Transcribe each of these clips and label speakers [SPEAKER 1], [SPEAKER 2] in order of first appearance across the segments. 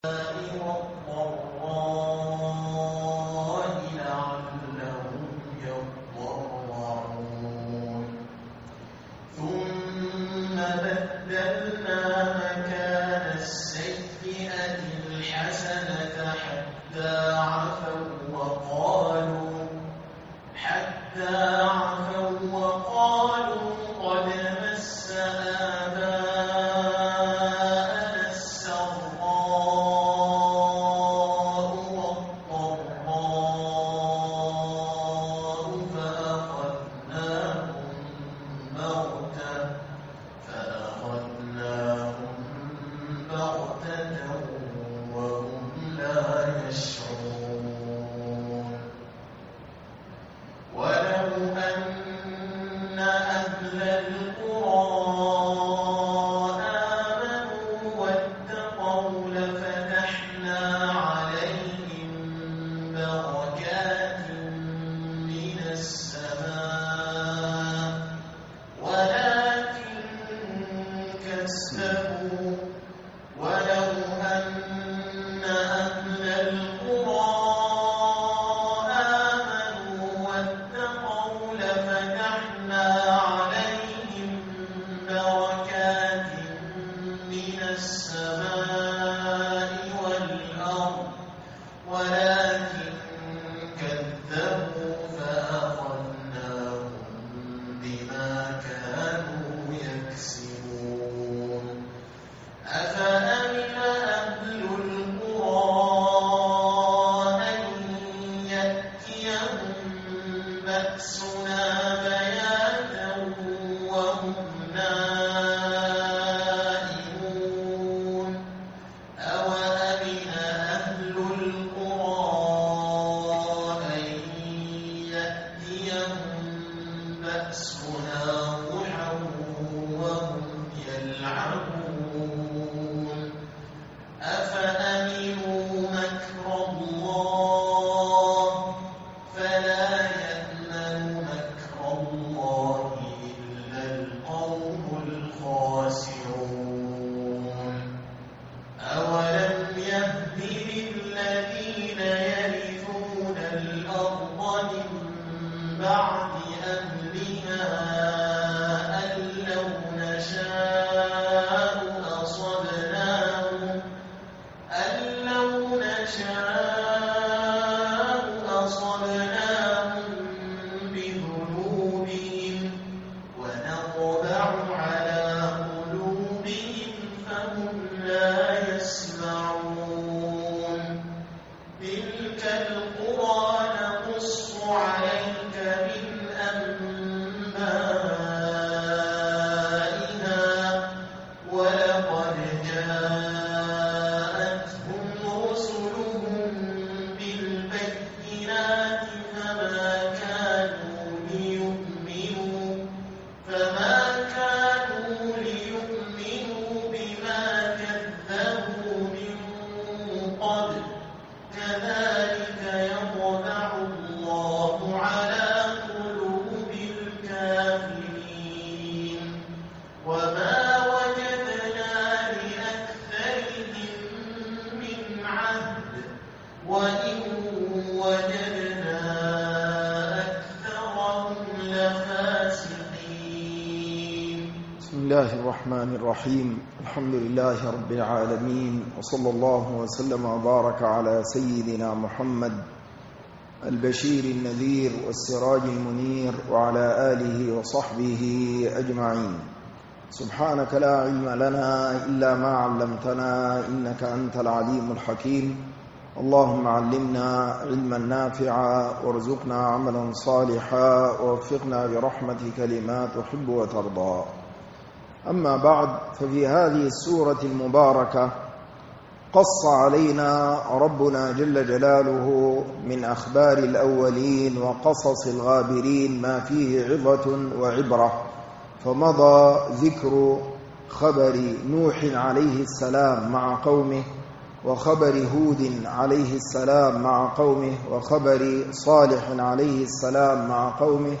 [SPEAKER 1] الرحمن الرحيم. الحمد لله رب العالمين، وصلى الله وسلم وبارك على سيدنا محمد البشير النذير والسراج المنير وعلى آله وصحبه أجمعين. سبحانك لا علم لنا إلا ما علمتنا إنك أنت العليم الحكيم. اللهم علمنا علما نافعا وارزقنا عملا صالحا ووفقنا برحمتك لما تحب وترضى. أما بعد، ففي هذه السورة المباركة قص علينا ربنا جل جلاله من أخبار الأولين وقصص الغابرين ما فيه عظة وعبرة. فمضى ذكر خبر نوح عليه السلام مع قومه، وخبر هود عليه السلام مع قومه، وخبر صالح عليه السلام مع قومه،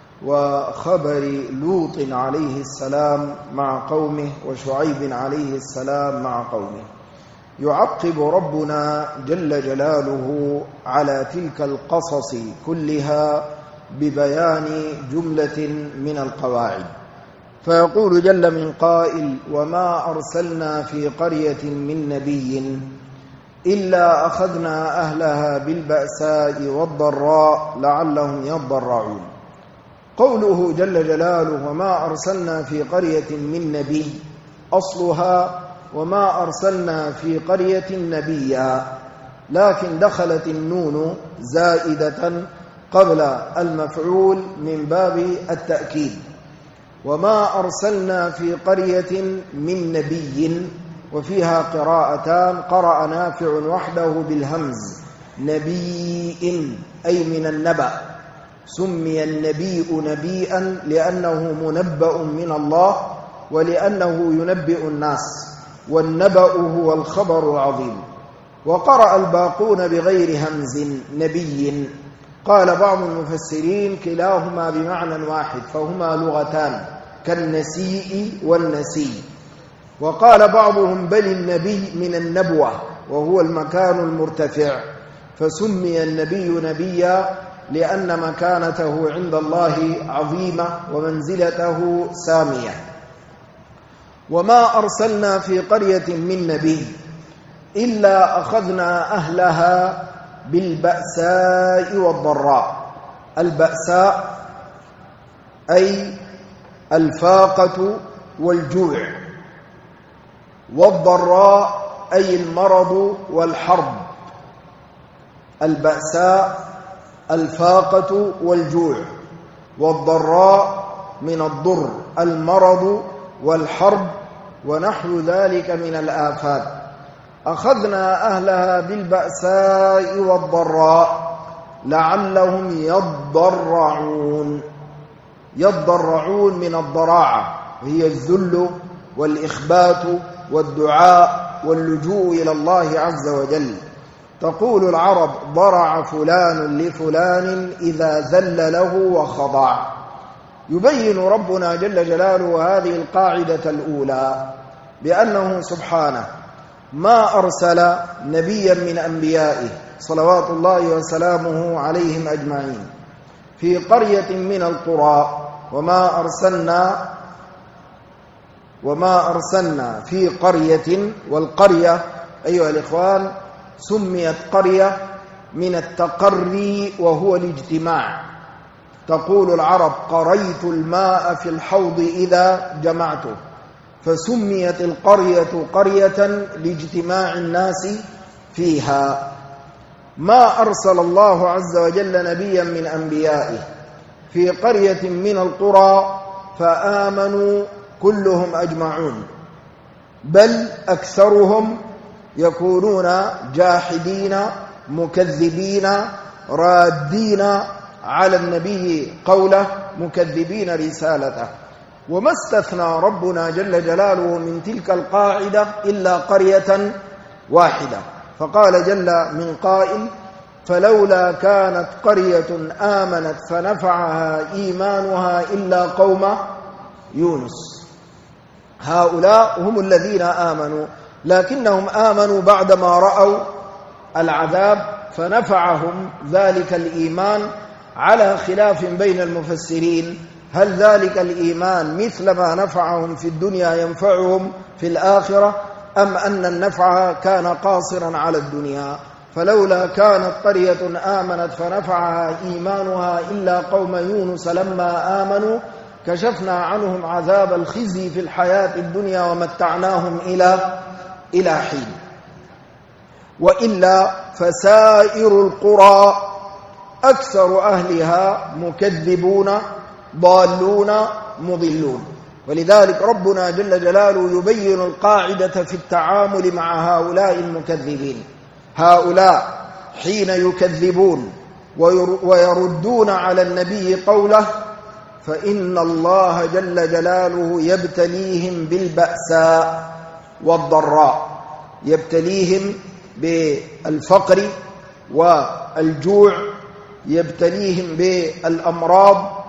[SPEAKER 1] وخبر لوط عليه السلام مع قومه، وشعيب عليه السلام مع قومه. يعقب ربنا جل جلاله على تلك القصص كلها ببيان جملة من القواعد، فيقول جل من قائل: وما أرسلنا في قرية من نبي إلا أخذنا أهلها بالبأساء والضراء لعلهم يضرعون. قوله جل جلاله وما أرسلنا في قرية من نبي، أصلها وما أرسلنا في قرية نبيا، لكن دخلت النون زائدة قبل المفعول من باب التأكيد. وما أرسلنا في قرية من نبي، وفيها قراءتان، قرأ نافع وحده بالهمز نبي أي من النبأ، سمي النبي نبيا لأنه منبأ من الله ولأنه ينبئ الناس، والنبأ هو الخبر العظيم. وقرأ الباقون بغير همز نبي. قال بعض المفسرين كلاهما بمعنى واحد، فهما لغتان كالنسيء والنسي. وقال بعضهم بل النبي من النبوة وهو المكان المرتفع، فسمي النبي نبيا لأن مكانته عند الله عظيمة ومنزلته سامية. وما أرسلنا في قرية من نبي إلا أخذنا أهلها بالبأساء والضراء. البأساء أي الفاقة والجوع، والضراء أي المرض والحرب. البأساء الفاقة والجوع، والضراء من الضر المرض والحرب ونحو ذلك من الآفات. أخذنا أهلها بالبأساء والضراء لعلهم يضرعون. يضرعون من الضراعة، وهي الذل والإخبات والدعاء واللجوء إلى الله عز وجل. تقول العرب ضرع فلان لفلان إذا ذل له وخضع. يبين ربنا جل جلاله هذه القاعدة الأولى بأنه سبحانه ما أرسل نبيا من أنبيائه صلوات الله وسلامه عليهم أجمعين في قرية من القرى، وما أرسلنا في قرية. والقرية أيها الإخوان سميت قرية من التقري وهو الاجتماع. تقول العرب قريت الماء في الحوض إذا جمعته، فسميت القرية قرية لاجتماع الناس فيها. ما أرسل الله عز وجل نبيا من أنبيائه في قرية من القرى فآمنوا كلهم أجمعون، بل أكثرهم يكونون جاحدين مكذبين رادين على النبي قوله، مكذبين رسالته. وما استثنى ربنا جل جلاله من تلك القاعدة إلا قرية واحدة، فقال جل من قائل فلولا كانت قرية آمنت فنفعها إيمانها إلا قوم يونس. هؤلاء هم الذين آمنوا، لكنهم آمنوا بعدما رأوا العذاب فنفعهم ذلك الإيمان، على خلاف بين المفسرين هل ذلك الإيمان مثل ما نفعهم في الدنيا ينفعهم في الآخرة، أم أن النفع كان قاصرا على الدنيا. فلولا كانت قرية آمنت فنفعها إيمانها إلا قوم يونس لما آمنوا كشفنا عنهم عذاب الخزي في الحياة الدنيا ومتعناهم إلى حين. وإلا فسائر القرى أكثر أهلها مكذبون ضالون مضلون. ولذلك ربنا جل جلاله يبين القاعدة في التعامل مع هؤلاء المكذبين. هؤلاء حين يكذبون ويردون على النبي قوله فإن الله جل جلاله يبتليهم بالبأساء والضراء، يبتليهم بالفقر والجوع، يبتليهم بالأمراض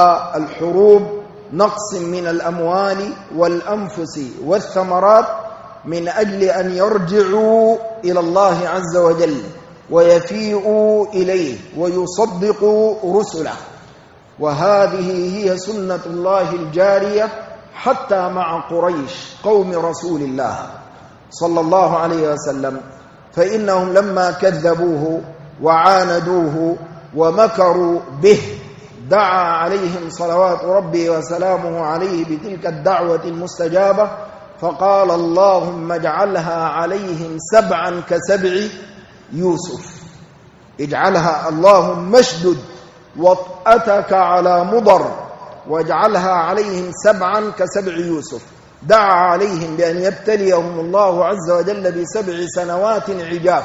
[SPEAKER 1] والحروب، نقص من الأموال والأنفس والثمرات، من أجل أن يرجعوا إلى الله عز وجل ويفيئوا إليه ويصدقوا رسله. وهذه هي سنة الله الجارية حتى مع قريش قوم رسول الله صلى الله عليه وسلم، فإنهم لما كذبوه وعاندوه ومكروا به دعا عليهم صلوات ربي وسلامه عليه بتلك الدعوة المستجابة، فقال اللهم اجعلها عليهم سبعا كسبع يوسف. اجعلها اللهم اشدد وطأتك على مضر واجعلها عليهم سبعا كسبع يوسف. دعا عليهم بأن يبتليهم الله عز وجل ب7 سنوات عجاف،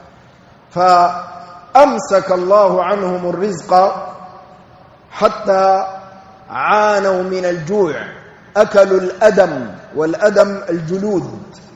[SPEAKER 1] فأمسك الله عنهم الرزق حتى عانوا من الجوع، أكلوا الأدم، والأدم الجلود.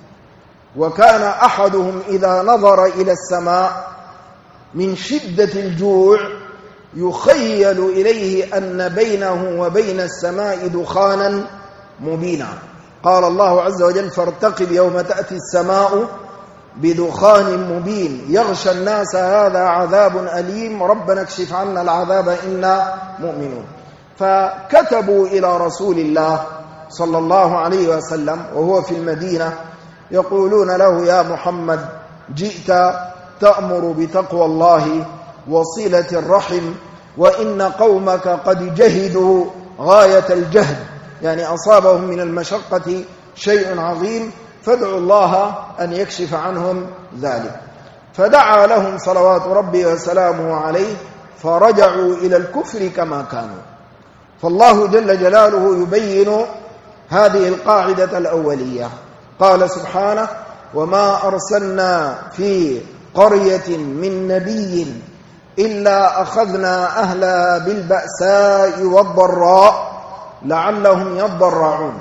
[SPEAKER 1] وكان أحدهم إذا نظر إلى السماء من شدة الجوع يخيل إليه أن بينه وبين السماء دخانا مبينا. قال الله عز وجل فارتقب يوم تأتي السماء بدخان مبين يغشى الناس هذا عذاب أليم ربنا اكشف عنا العذاب إنا مؤمنون. فكتبوا إلى رسول الله صلى الله عليه وسلم وهو في المدينة يقولون له يا محمد جئت تأمر بتقوى الله وصلة الرحم، وإن قومك قد جهدوا غاية الجهد، يعني أصابهم من المشقة شيء عظيم، فادعوا الله أن يكشف عنهم ذلك. فدعا لهم صلوات ربي وسلامه عليه فرجعوا إلى الكفر كما كانوا. فالله جل جلاله يبين هذه القاعدة الأولية. قال سبحانه وما أرسلنا في قرية من نبي إلا أخذنا أهلها بالبأساء والضراء لعلهم يضرعون.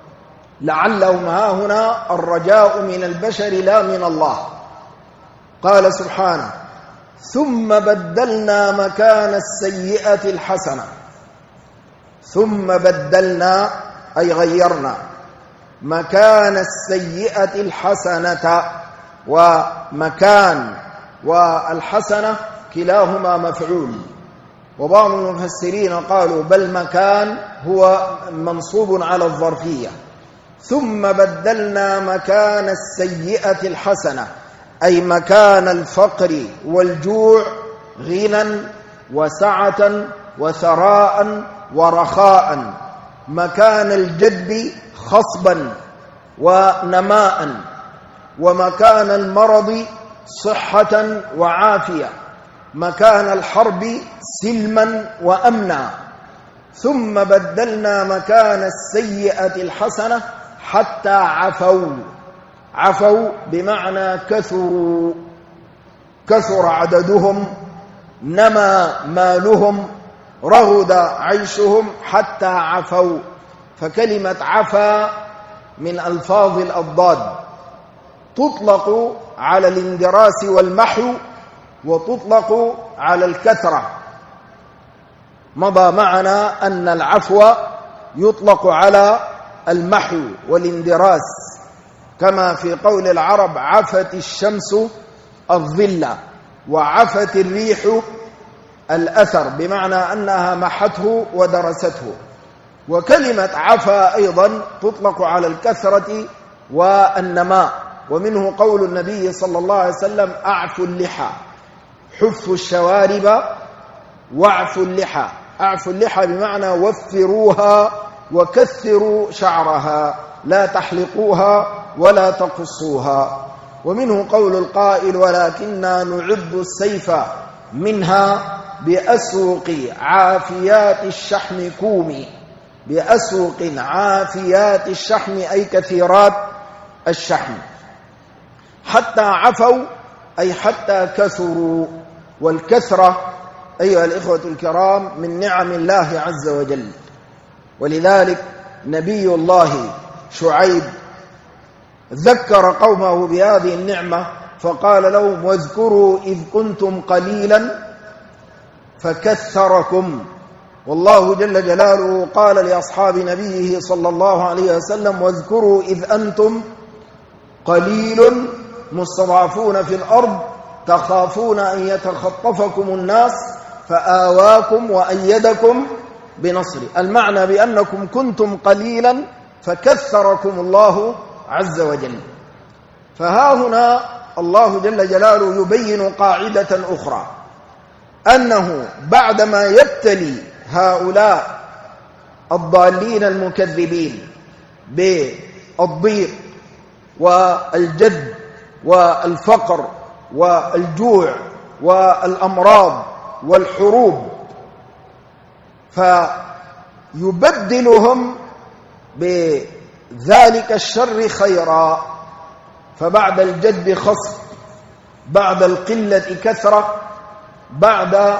[SPEAKER 1] لعلهم هاهنا الرجاء من البشر لا من الله. قال سبحانه ثم بدلنا مكان السيئة الحسنة. ثم بدلنا أي غيرنا مكان السيئة الحسنة، ومكان والحسنة كلاهما مفعول، وبعض المفسرين قالوا بل مكان هو منصوب على الظرفية. ثم بدلنا مكان السيئة الحسنة أي مكان الفقر والجوع غنى وسعة وثراء ورخاء، مكان الجد خصبا ونماء، ومكان المرض صحة وعافية، مكان الحرب سلما وأمنا. ثم بدلنا مكان السيئة الحسنة حتى عفوا. عفوا بمعنى كثروا، كثر عددهم، نمى مالهم، رغد عيشهم حتى عفوا. فكلمة عفا من ألفاظ الأضداد، تطلق على الاندراس والمحو وتطلق على الكثرة. مضى معنا أن العفو يطلق على المحو والاندراس، كما في قول العرب عفت الشمس الظل وعفت الريح الأثر، بمعنى أنها محته ودرسته. وكلمة عفا أيضا تطلق على الكثرة والنماء، ومنه قول النبي صلى الله عليه وسلم أعفوا اللحى، حفوا الشوارب واعفوا اللحى. أعفوا اللحى بمعنى وفروها وكثروا شعرها، لا تحلقوها ولا تقصوها. ومنه قول القائل ولكننا نعد السيف منها بأسوق عافيات الشحم كومي. بأسوق عافيات الشحم أي كثيرات الشحم. حتى عفوا أي حتى كثروا، والكثرة أيها الإخوة الكرام من نعم الله عز وجل. ولذلك نبي الله شعيب ذكر قومه بهذه النعمة فقال لهم واذكروا إذ كنتم قليلا فكثركم. والله جل جلاله قال لأصحاب نبيه صلى الله عليه وسلم واذكروا إذ أنتم قليل مستضعفون في الأرض تخافون أن يتخطفكم الناس فآواكم وأيدكم بنصره. المعنى بأنكم كنتم قليلا فكثركم الله عز وجل. فها هنا الله جل جلاله يبين قاعدة أخرى، أنه بعدما يبتلي هؤلاء الضالين المكذبين بالضيق والجد والفقر والجوع والأمراض والحروب، فيبدلهم بذلك الشر خيرا، فبعد الجد خصب، بعد القلة كثرة، بعد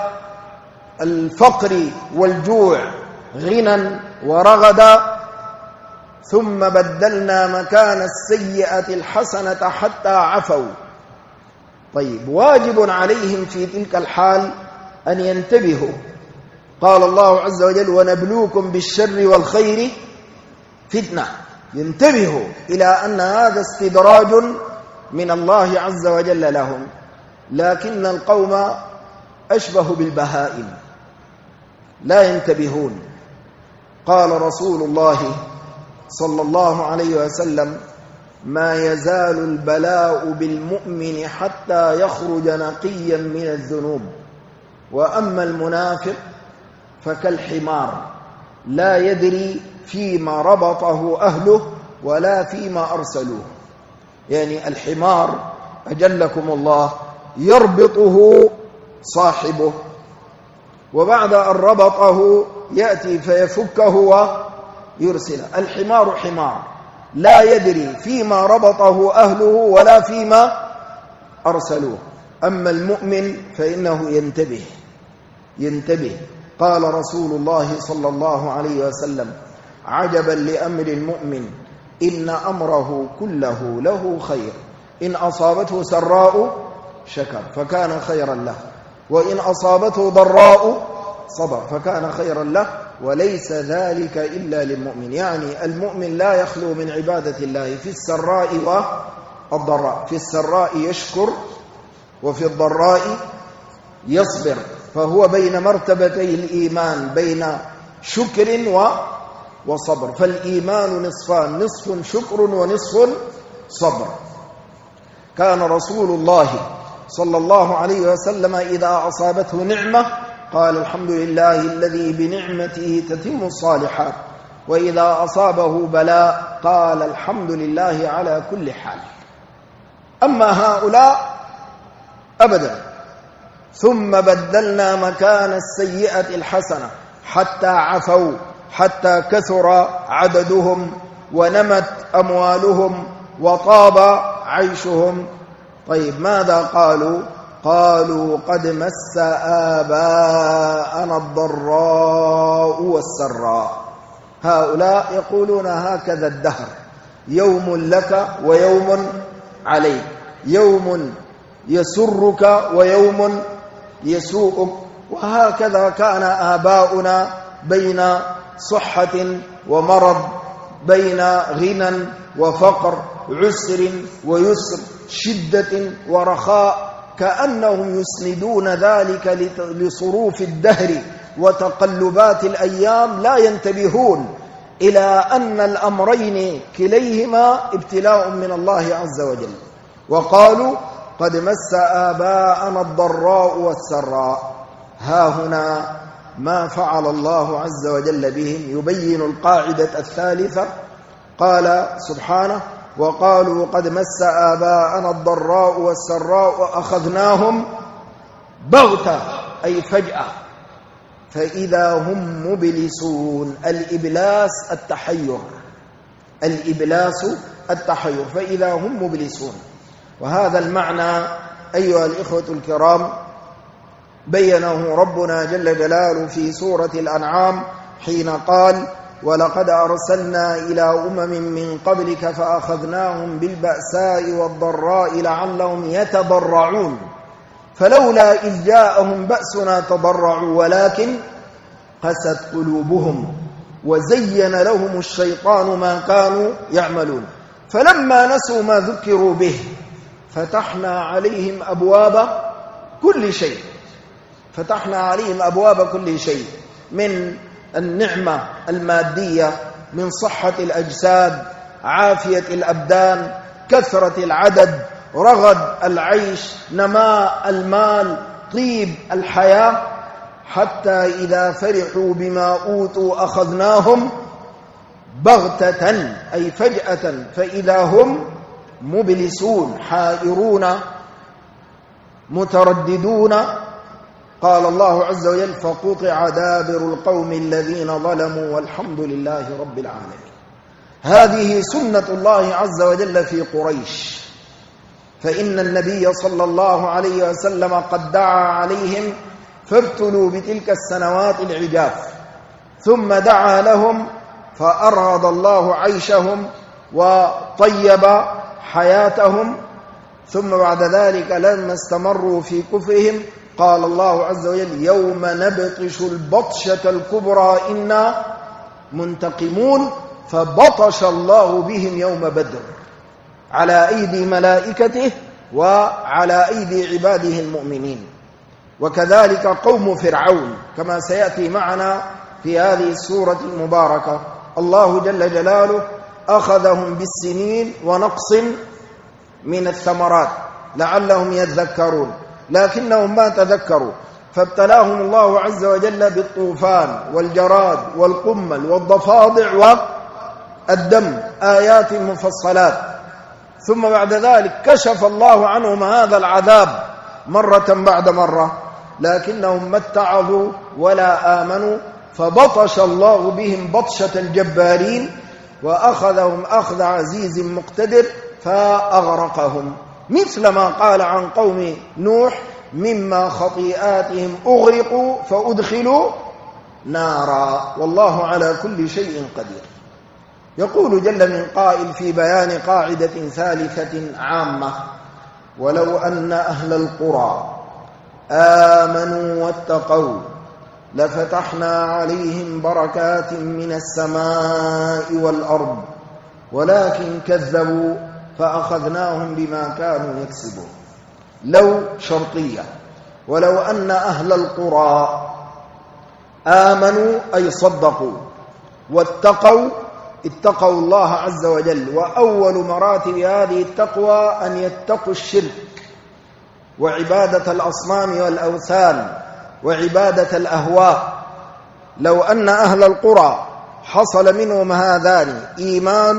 [SPEAKER 1] الفقر والجوع غنى ورغدا، ثم بدلنا مكان السيئة الحسنة حتى عفوا. طيب، واجب عليهم في تلك الحال أن ينتبهوا. قال الله عز وجل: ونبلوكم بالشر والخير فتنة. ينتبهوا إلى أن هذا استدراج من الله عز وجل لهم، لكن القوم أشبه بالبهائم لا ينتبهون. قال رسول الله صلى الله عليه وسلم: ما يزال البلاء بالمؤمن حتى يخرج نقيا من الذنوب، وأما المنافق فكالحمار لا يدري فيما ربطه أهله ولا فيما أرسلوه. يعني الحمار أجلكم الله يربطه صاحبه، وبعد أن ربطه يأتي فيفكه ويرسله. الحمار حمار لا يدري فيما ربطه أهله ولا فيما أرسلوه. أما المؤمن فإنه ينتبه. قال رسول الله صلى الله عليه وسلم: عجبا لأمر المؤمن إن أمره كله له خير، إن أصابته سراء شكر فكان خيرا له، وإن أصابته ضراء صبر فكان خيرا له، وليس ذلك إلا للمؤمن. يعني المؤمن لا يخلو من عبادة الله في السراء والضراء. في السراء يشكر، وفي الضراء يصبر، فهو بين مرتبتي الإيمان، بين شكر وصبر. فالإيمان نصفان: نصف شكر ونصف صبر. كان رسول الله صلى الله عليه وسلم إذا أصابته نعمة قال: الحمد لله الذي بنعمته تتم الصالحات، وإذا أصابه بلاء قال: الحمد لله على كل حال. أما هؤلاء أبدا. ثم بدلنا مكان السيئة الحسنة حتى عفوا، حتى كثر عددهم ونمت أموالهم وطاب عيشهم. طيب، ماذا قالوا؟ قالوا: قد مس آباءنا الضراء والسراء. هؤلاء يقولون هكذا الدهر: يوم لك ويوم عليك، يوم يسرك ويوم يسوءك. وهكذا كان آباؤنا بين صحة ومرض، بين غنى وفقر، عسر ويسر، شدة ورخاء، كأنهم يسندون ذلك لصروف الدهر وتقلبات الأيام، لا ينتبهون إلى أن الأمرين كليهما ابتلاء من الله عز وجل. وقالوا: قد مس آباءنا الضراء والسراء. ها هنا ما فعل الله عز وجل بهم يبين القاعدة الثالثة. قال سبحانه: وقالوا قد مس آباءنا الضراء والسراء وأخذناهم بغتة، أي فجأة، فإذا هم مبلسون. الإبلاس التحير، الإبلاس التحير، فإذا هم مبلسون. وهذا المعنى أيها الإخوة الكرام بينه ربنا جل جلاله في سورة الأنعام حين قال: ولقد أرسلنا إلى أمم من قبلك فأخذناهم بالبأساء والضراء لعلهم يتضرعون فلولا إذ جاءهم بأسنا تضرعوا ولكن قست قلوبهم وزين لهم الشيطان ما كانوا يعملون. فلما نسوا ما ذكروا به فتحنا عليهم أبواب كل شيء، فتحنا عليهم أبواب كل شيء، من النعمة المادية، من صحة الأجساد، عافية الأبدان، كثرة العدد، رغد العيش، نماء المال، طيب الحياة، حتى إذا فرحوا بما أوتوا أخذناهم بغتة أي فجأة فإذا هم مبلسون حائرون مترددون. قال الله عز وجل فقطع دابر القوم الذين ظلموا والحمد لله رب العالمين. هذه سنة الله عز وجل في قريش، فإن النبي صلى الله عليه وسلم قد دعا عليهم فابتلوا بتلك السنوات العجاف، ثم دعا لهم فأرغض الله عيشهم وطيب حياتهم، ثم بعد ذلك لما استمروا في كفرهم قال الله عز وجل يوم نبطش البطشة الكبرى إنا منتقمون، فبطش الله بهم يوم بدر على أيدي ملائكته وعلى أيدي عباده المؤمنين. وكذلك قوم فرعون كما سيأتي معنا في هذه السورة المباركة، الله جل جلاله أخذهم بالسنين ونقص من الثمرات لعلهم يذكرون، لكنهم ما تذكروا فابتلاهم الله عز وجل بالطوفان والجراد والقمل والضفادع والدم، آيات مفصلات. ثم بعد ذلك كشف الله عنهم هذا العذاب مرة بعد مرة، لكنهم ما اتعظوا ولا آمنوا، فبطش الله بهم بطشة الجبارين وأخذهم أخذ عزيز مقتدر فأغرقهم، مثل ما قال عن قوم نوح مما خطيئاتهم أغرقوا فأدخلوا نارا والله على كل شيء قدير. يقول جل من قائل في بيان قاعدة ثالثة عامة ولو أن أهل القرى آمنوا واتقوا لفتحنا عليهم بركات من السماء والأرض ولكن كذبوا فأخذناهم بما كانوا يكسبون. لو شرطية، ولو أن أهل القرى آمنوا أي صدقوا واتقوا، اتقوا الله عز وجل، وأول مراتب هذه التقوى أن يتقوا الشرك وعبادة الأصنام والأوثان وعبادة الأهواء. لو أن أهل القرى حصل منهم هذان إيمان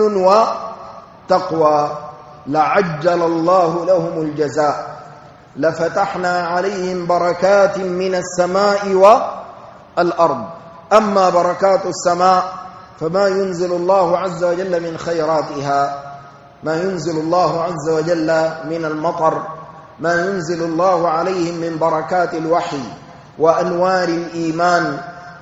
[SPEAKER 1] وتقوى لعجل الله لهم الجزاء، لفتحنا عليهم بركات من السماء والأرض. أما بركات السماء فما ينزل الله عز وجل من خيراتها، ما ينزل الله عز وجل من المطر، ما ينزل الله عليهم من بركات الوحي وأنوار الإيمان.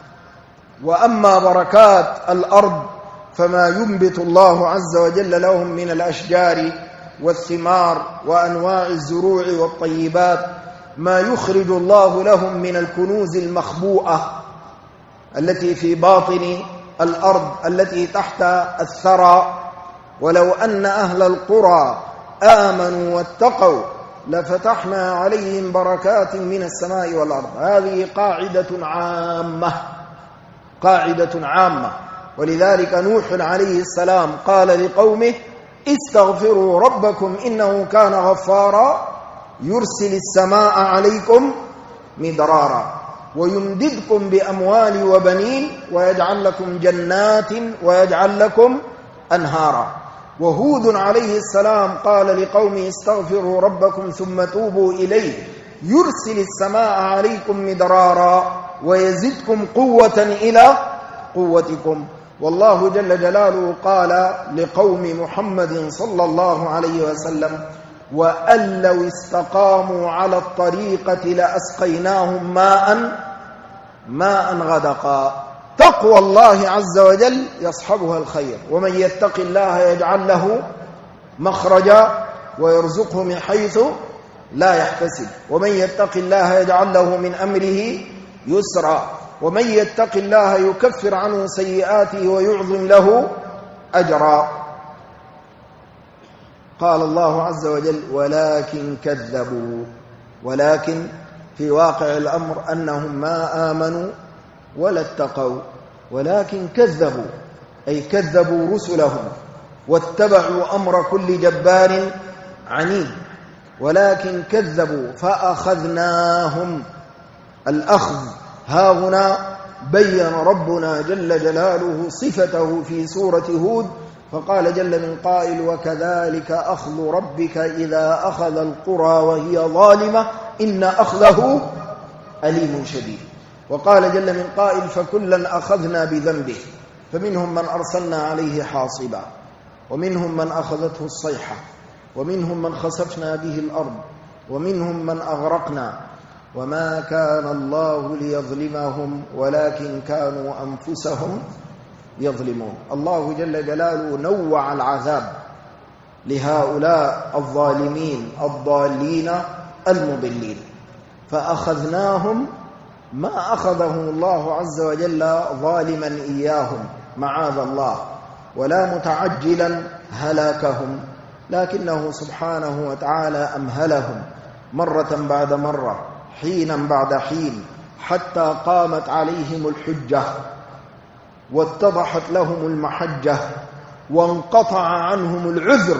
[SPEAKER 1] وأما بركات الأرض فما ينبت الله عز وجل لهم من الأشجار والثمار وأنواع الزروع والطيبات، ما يخرج الله لهم من الكنوز المخبوءة التي في باطن الأرض التي تحت الثرى. ولو أن أهل القرى آمنوا واتقوا لفتحنا عليهم بركات من السماء والأرض. هذه قاعدة عامة، قاعدة عامة. ولذلك نوح عليه السلام قال لقومه استغفروا ربكم إنه كان غفارا يرسل السماء عليكم مدرارا ويمددكم بأموال وبنين ويجعل لكم جنات ويجعل لكم أنهارا. وهود عليه السلام قال لقومه استغفروا ربكم ثم توبوا إليه يرسل السماء عليكم مدرارا ويزدكم قوة إلى قوتكم. والله جل جلاله قال لقوم محمد صلى الله عليه وسلم وأن لو استقاموا على الطريقة لأسقيناهم ماء غدقا. تقوى الله عز وجل يصحبها الخير، ومن يتق الله يجعل له مخرجا ويرزقه من حيث لا يحتسب، ومن يتق الله يجعل له من أمره يسرا، ومن يتق الله يكفر عنه سيئاته ويعظم له أجرا. قال الله عز وجل ولكن كذبوا، ولكن في واقع الأمر أنهم ما آمنوا ولا اتقوا، ولكن كذبوا أي كذبوا رسلهم واتبعوا أمر كل جبار عنيد، ولكن كذبوا فأخذناهم. الأخذ ها هنا بين ربنا جل جلاله صفته في سورة هود، فقال جل من قائل وكذلك أخذ ربك إذا أخذ القرى وهي ظالمة إن أخذه أليم شديد. وقال جل من قائل فكلا أخذنا بذنبه فمنهم من أرسلنا عليه حاصبا ومنهم من أخذته الصيحة ومنهم من خسفنا به الأرض ومنهم من أغرقنا وما كان الله ليظلمهم ولكن كانوا أنفسهم يظلمون. الله جل جلاله نوع العذاب لهؤلاء الظالمين الضالين المضلين، فأخذناهم ما أخذهم الله عز وجل ظالما إياهم معاذ الله ولا متعجلا هلاكهم، لكنه سبحانه وتعالى أمهلهم مرة بعد مرة حينا بعد حين حتى قامت عليهم الحجة واتضحت لهم المحجة وانقطع عنهم العذر.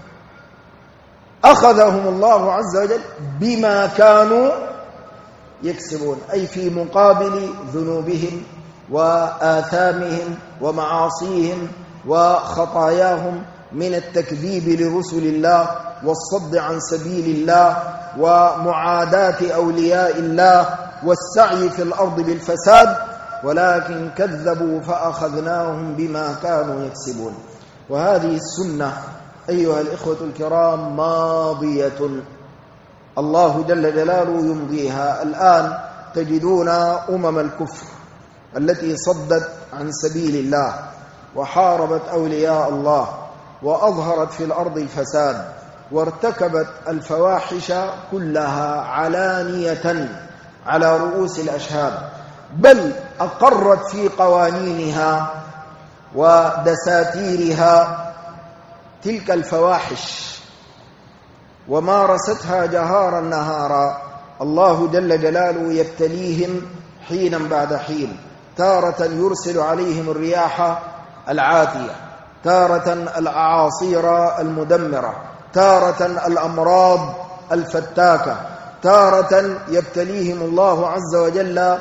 [SPEAKER 1] أخذهم الله عز وجل بما كانوا يكسبون، أي في مقابل ذنوبهم وآثامهم ومعاصيهم وخطاياهم من التكذيب لرسل الله والصد عن سبيل الله ومعاداة أولياء الله والسعي في الأرض بالفساد، ولكن كذبوا فأخذناهم بما كانوا يكسبون. وهذه السنة أيها الإخوة الكرام ماضية، الله جل جلاله يمضيها. الآن تجدون الكفر التي صدت عن سبيل الله وحاربت أولياء الله وأظهرت في الأرض الفساد وارتكبت الفواحش كلها علانية على رؤوس الأشهاد، بل أقرت في قوانينها ودساتيرها تلك الفواحش ومارستها جهارا نهارا. الله جل جلاله يبتليهم حينا بعد حين، تارة يرسل عليهم الرياح العاتية، تارة الأعاصير المدمرة، تارة الأمراض الفتاكة، تارة يبتليهم الله عز وجل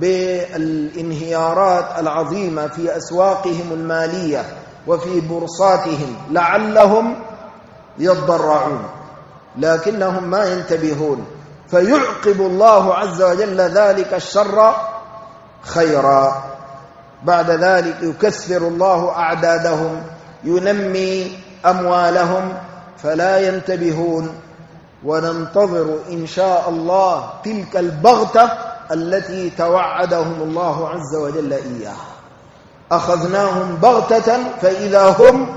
[SPEAKER 1] بالانهيارات العظيمة في أسواقهم المالية وفي بورصاتهم لعلهم يضرعون، لكنهم ما ينتبهون، فيعقب الله عز وجل ذلك الشر خيرا. بعد ذلك يكثر الله أعدادهم، ينمي أموالهم فلا ينتبهون، وننتظر إن شاء الله تلك البغتة التي توعدهم الله عز وجل إياها. أخذناهم بغتة فإذا هم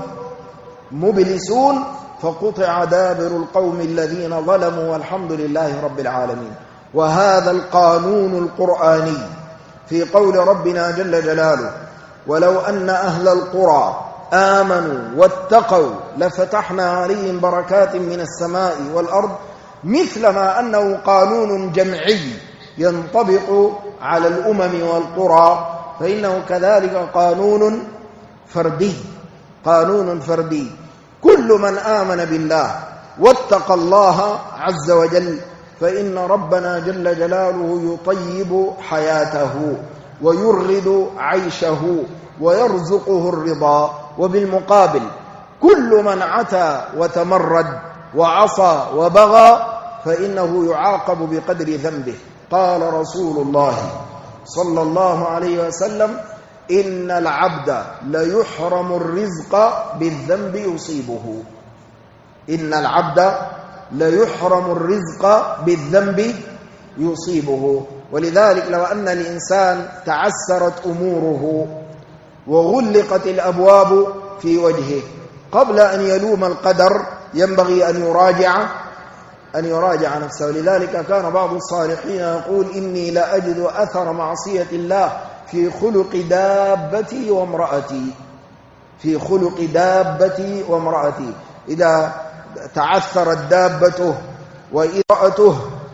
[SPEAKER 1] مبلسون فقطع دابر القوم الذين ظلموا والحمد لله رب العالمين. وهذا القانون القرآني في قول ربنا جل جلاله ولو أن أهل القرى آمنوا واتقوا لفتحنا عليهم بركات من السماء والأرض، مثل ما أنه قانون جمعي ينطبق على الأمم والقرى، فإنه كذلك قانون فردي، قانون فردي. كل من آمن بالله واتقى الله عز وجل فإن ربنا جل جلاله يطيب حياته ويرغد عيشه ويرزقه الرضا. وبالمقابل كل من عتى وتمرد وعصى وبغى فإنه يعاقب بقدر ذنبه. قال رسول الله صلى الله عليه وسلم إن العبد ليحرم الرزق بالذنب يصيبه، إن العبد ليحرم الرزق بالذنب يصيبه. ولذلك لو أن الإنسان تعسرت أموره وغلقت الأبواب في وجهه قبل أن يلوم القدر ينبغي أن يراجع نفسه. لذلك كان بعض الصالحين يقول إني لأجد أثر معصية الله في خلق دابتي وامرأتي، في خلق دابتي وامرأتي. إذا تعثرت دابته وإراءته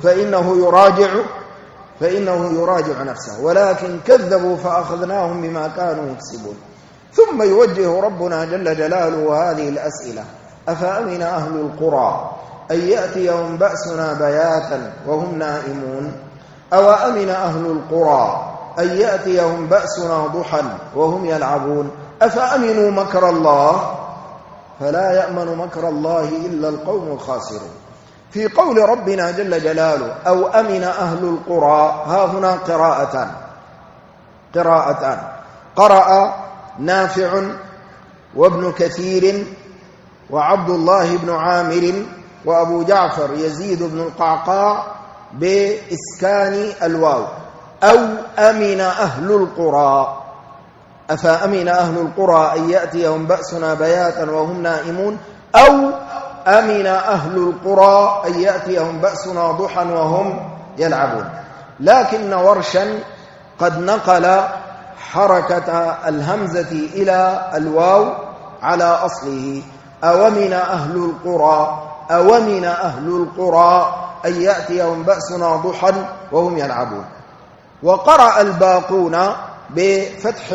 [SPEAKER 1] فإنه يراجع نفسه، ولكن كذبوا فأخذناهم بما كانوا يكسبون. ثم يوجه ربنا جل جلاله هذه الأسئلة: أفأمن أهل القرى أن يأتيهم بأسنا بياتا وهم نائمون، أو أمن أهل القرى أن يأتيهم بأسنا ضحى وهم يلعبون، أفأمنوا مكر الله فلا يأمن مكر الله إلا القوم الخاسرون. في قول ربنا جل جلاله أو أمن أهل القرى، ها هنا قراءتان: قرأ نافع وابن كثير وعبد الله بن عامر وأبو جعفر يزيد بن القعقاع بإسكان الواو: أو أمن أهل القرى. أفأمن أهل القرى أن يأتيهم بأسنا بياتا وهم نائمون، أو أمن أهل القرى أن يأتيهم بأسنا ضحى وهم يلعبون. لكن ورشا قد نقل حركة الهمزة إلى الواو على أصله: أومن أهل القرى أن يأتيهم بأسنا ضحى وهم يلعبون. وقرأ الباقون بفتح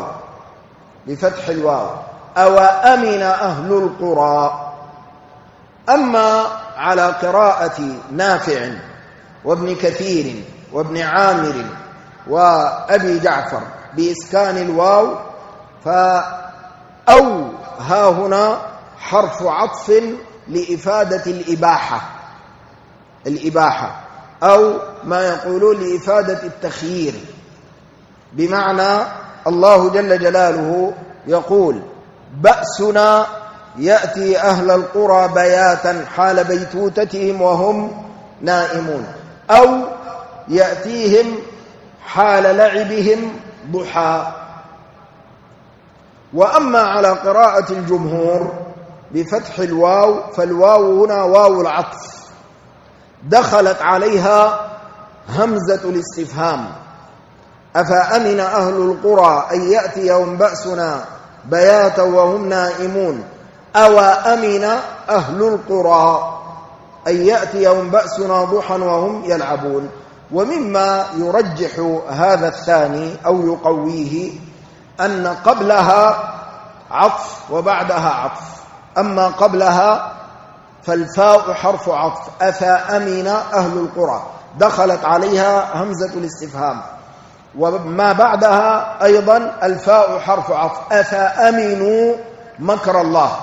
[SPEAKER 1] الواو: أو أمن أهل القرى. أما على قراءة نافع وابن كثير وابن عامر وأبي جعفر بإسكان الواو، فأو ها هنا حرف عطف لإفادة الإباحة، أو ما يقولون لإفادة التخيير، بمعنى الله جل جلاله يقول: بأسنا يأتي أهل القرى بياتا حال بيتوتتهم وهم نائمون، أو يأتيهم حال لعبهم ضحى. وأما على قراءة الجمهور بفتح الواو، فالواو هنا واو العطف دخلت عليها همزة الاستفهام: أفأمن أهل القرى أن يأتيهم بأسنا بياتا وهم نائمون، أو أمن أهل القرى أن يأتيهم بأسنا ضحى وهم يلعبون. ومما يرجح هذا الثاني أو يقويه أن قبلها عطف وبعدها عطف. أما قبلها فالفاء حرف عطف: أفأمن أهل القرى دخلت عليها همزة الاستفهام، وما بعدها أيضا الفاء حرف عطف: أفأمنوا مكر الله.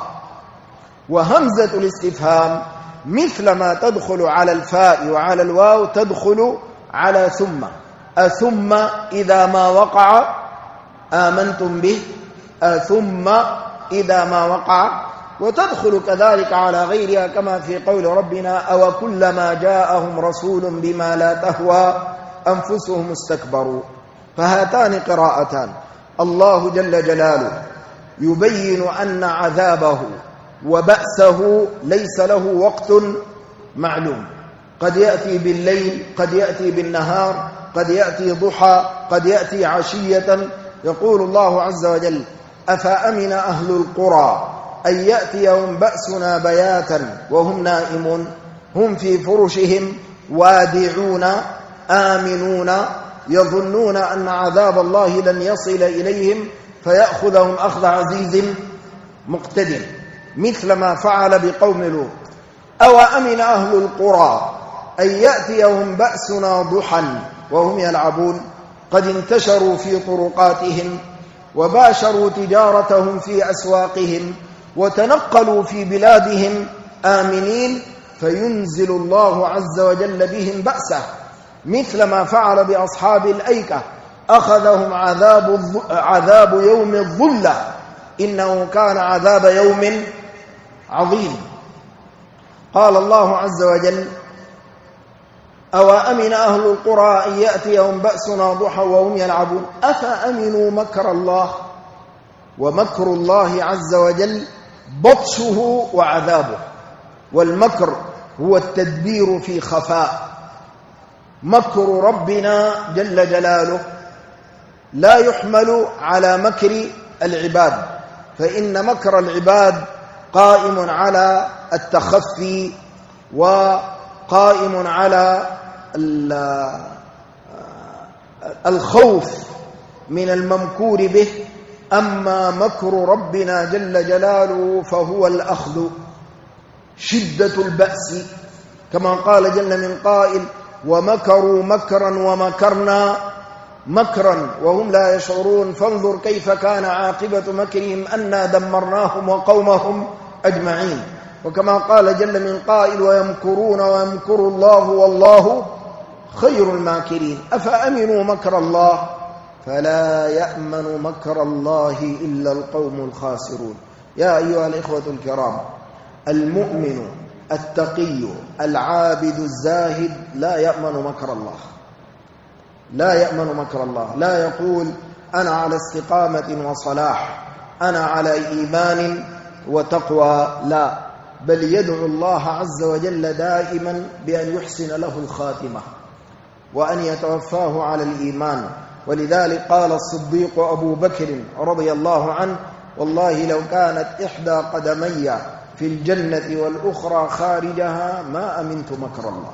[SPEAKER 1] وهمزة الاستفهام مثل ما تدخل على الفاء وعلى الواو تدخل على ثم: أثم إذا ما وقع آمنتم به، أثم إذا ما وقع. وتدخل كذلك على غيرها كما في قول ربنا: أو كلما جاءهم رسول بما لا تهوى أنفسهم استكبروا. فهاتان قراءتان. الله جل جلاله يبين أن عذابه وبأسه ليس له وقت معلوم، قد يأتي بالليل، قد يأتي بالنهار، قد يأتي ضحى، قد يأتي عشية. يقول الله عز وجل: أفأمن أهل القرى أن يأتيهم بأسنا بياتا وهم نائمون، هم في فرشهم وادعون آمنون يظنون أن عذاب الله لن يصل إليهم فيأخذهم أخذ عزيز مقتدر، مثل ما فعل بقوم لوط. أو أمن أهل القرى أن يأتيهم بأسنا ضحى وهم يلعبون، قد انتشروا في طرقاتهم وباشروا تجارتهم في أسواقهم وتنقلوا في بلادهم آمنين، فينزل الله عز وجل بهم بأسه، مثل ما فعل بأصحاب الأيكة، أخذهم عذاب يوم الظلة، إنه كان عذاب يوم عظيم. قال الله عز وجل: أو أمن أهل القرى أن يأتيهم بأسنا ضحى وهم يلعبون، أفأمنوا مكر الله. ومكر الله عز وجل بطشه وعذابه، والمكر هو التدبير في خفاء. مكر ربنا جل جلاله لا يحمل على مكر العباد، فإن مكر العباد قائم على التخفي وقائم على الخوف من الممكور به. أما مكر ربنا جل جلاله فهو الأخذ، شدة البأس، كما قال جل من قائل: ومكروا مكرا ومكرنا مكرا وهم لا يشعرون فانظر كيف كان عاقبة مكرهم أنا دمرناهم وقومهم أجمعين. وكما قال جل من قائل: ويمكرون ويمكر الله والله خير الماكرين. أفأمنوا مكر الله فلا يأمن مكر الله إلا القوم الخاسرون. يا أيها الإخوة الكرام، المؤمن التقي العابد الزاهد لا يأمن مكر الله، لا يأمن مكر الله. لا يقول أنا على استقامة وصلاح، أنا على إيمان وتقوى، لا، بل يدعو الله عز وجل دائما بأن يحسن له الخاتمة وأن يتوفاه على الإيمان. ولذلك قال الصديق أبو بكر رضي الله عنه: والله لو كانت إحدى قدمي في الجنة والأخرى خارجها ما أمنت مكر الله.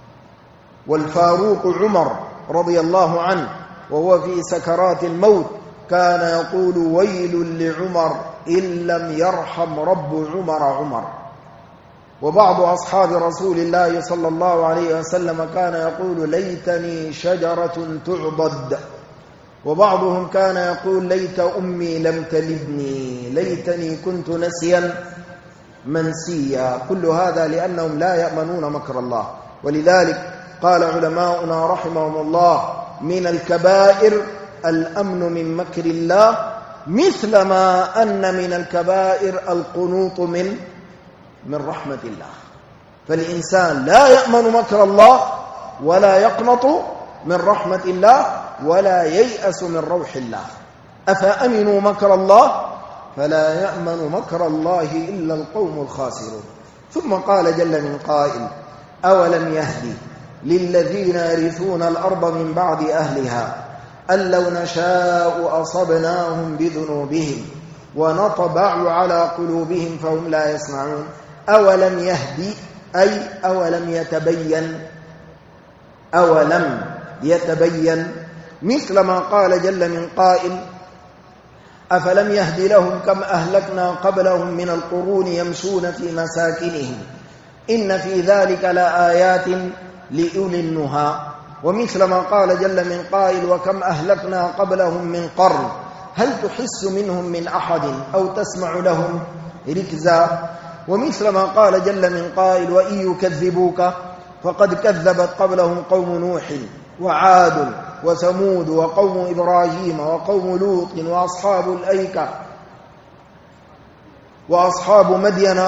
[SPEAKER 1] والفاروق عمر رضي الله عنه وهو في سكرات الموت كان يقول: ويل لعمر إن لم يرحم رب عمر. وبعض أصحاب رسول الله صلى الله عليه وسلم كان يقول: ليتني شجرة تعضد. وبعضهم كان يقول: ليت أمي لم تلدني، ليتني كنت نسيا منسيا. كل هذا لأنهم لا يأمنون مكر الله. ولذلك قال علماؤنا رحمهم الله: من الكبائر الأمن من مكر الله، مثل ما أن من الكبائر القنوط من رحمة الله. فالإنسان لا يأمن مكر الله ولا يقنط من رحمة الله ولا ييأس من روح الله. أفأمنوا مكر الله فلا يأمن مكر الله إلا القوم الخاسرون. ثم قال جل من قائل: أولم يهدي للذين يرثون الأرض من بعد أهلها أن لو نشاء أصبناهم بذنوبهم ونطبع على قلوبهم فهم لا يسمعون. أولم يهدي أي أولم يتبين، أولم يتبين، مثل ما قال جل من قائل: أفلم يهد لهم كم أهلكنا قبلهم من القرون يمشون في مساكنهم إن في ذلك لآيات لأولي النهى. ومثل ما قال جل من قائل: وكم أهلكنا قبلهم من قرن هل تحس منهم من أحد أو تسمع لهم ركزا. ومثل ما قال جل من قائل: وإن يكذبوك فقد كذبت قبلهم قوم نوح وعاد وثمود وقوم إبراهيم وقوم لوط وأصحاب الأيكة وأصحاب مدين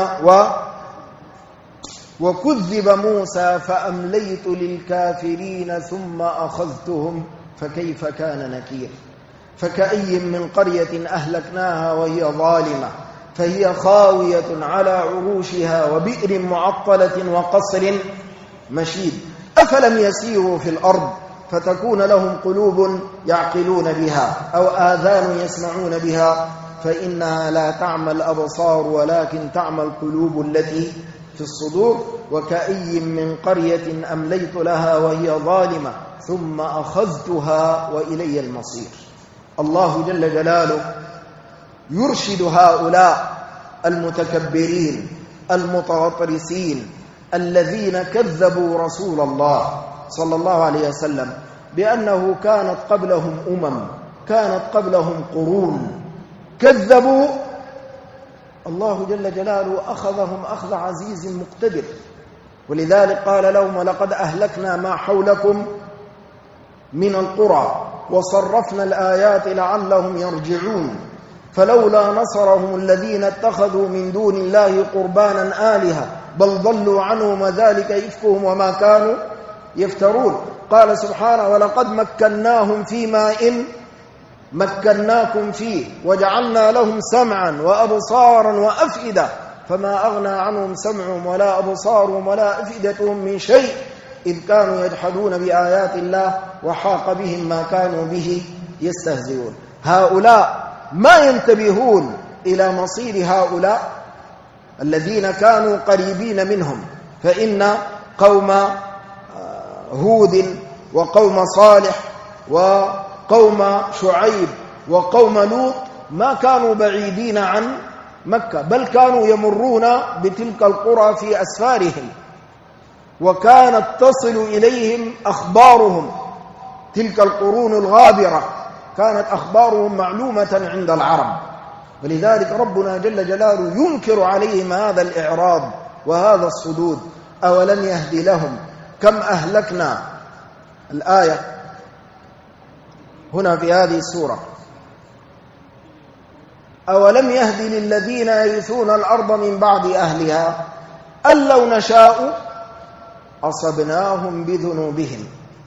[SPEAKER 1] وكذب موسى فأمليت للكافرين ثم أخذتهم فكيف كان نكير. فكأي من قرية أهلكناها وهي ظالمة فهي خاوية على عروشها وبئر معطلة وقصر مشيد. أفلم يسيروا في الأرض فتكون لهم قلوب يعقلون بها أو آذان يسمعون بها فإنها لا تعمى الأبصار ولكن تعمى القلوب التي في الصدور. وكأي من قرية أمليت لها وهي ظالمة ثم أخذتها وإلي المصير. الله جل جلاله يرشد هؤلاء المتكبرين المتغطرسين الذين كذبوا رسول الله صلى الله عليه وسلم بأنه كانت قبلهم كانت قبلهم قرون كذبوا. الله جل جلاله أخذهم أخذ عزيز مقتدر. ولذلك قال لهم: ولقد أهلكنا ما حولكم من القرى وصرفنا الآيات لعلهم يرجعون فلولا نصرهم الذين اتخذوا من دون الله قربانا آلهة بل ضلوا عنهم وذلك إفكهم وما كانوا يفترون. قال سبحانه: ولقد مكناهم في ماء مكناكم فيه وجعلنا لهم سمعا وأبصارا وأفئدة فما أغنى عنهم سمعهم ولا أبصارهم ولا أفئدتهم من شيء إذ كانوا يجحدون بآيات الله وحاق بهم ما كانوا به يستهزئون. هؤلاء ما ينتبهون إلى مصير هؤلاء الذين كانوا قريبين منهم، فإن قوم هود وقوم صالح وقوم شعيب وقوم لوط ما كانوا بعيدين عن مكة، بل كانوا يمرون بتلك القرى في أسفارهم، وكانت تصل إليهم أخبارهم. تلك القرون الغابرة كانت أخبارهم معلومة عند العرب، ولذلك ربنا جل جلاله ينكر عليهم هذا الإعراض وهذا الصدود. أولم يهدي لهم كم أهلكنا، الآية هنا في هذه السورة، أولم يهدي للذين يرثون الأرض من بعد أهلها أن لو نشاء أصبناهم بذنوبهم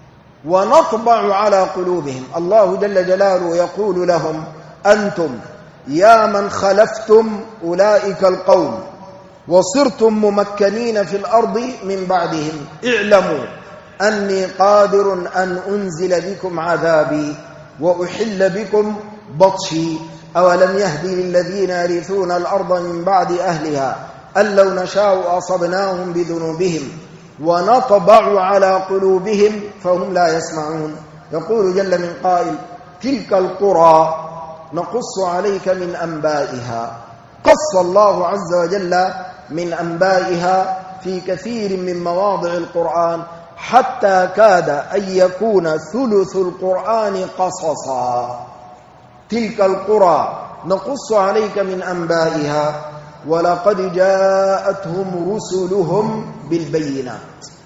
[SPEAKER 1] ونطبع على قلوبهم. الله جل جلاله يقول لهم أنتم يا من خلفتم أولئك القوم وصرتم ممكنين في الأرض من بعدهم، اعلموا أني قادر أن أنزل بكم عذابي وأحل بكم بطشي. أولم يهدي للذين يرثون الأرض من بعد أهلها أن لو نشاء أصبناهم بذنوبهم ونطبع على قلوبهم فهم لا يسمعون. يقول جل من قائل تلك القرى نقص عليك من أنبائها. قص الله عز وجل من أنبائها في كثير من مواضع القرآن، حتى كاد أن يكون ثلث القرآن قصصا. تلك القرى نقص عليك من أنبائها ولقد جاءتهم رسلهم بالبينات.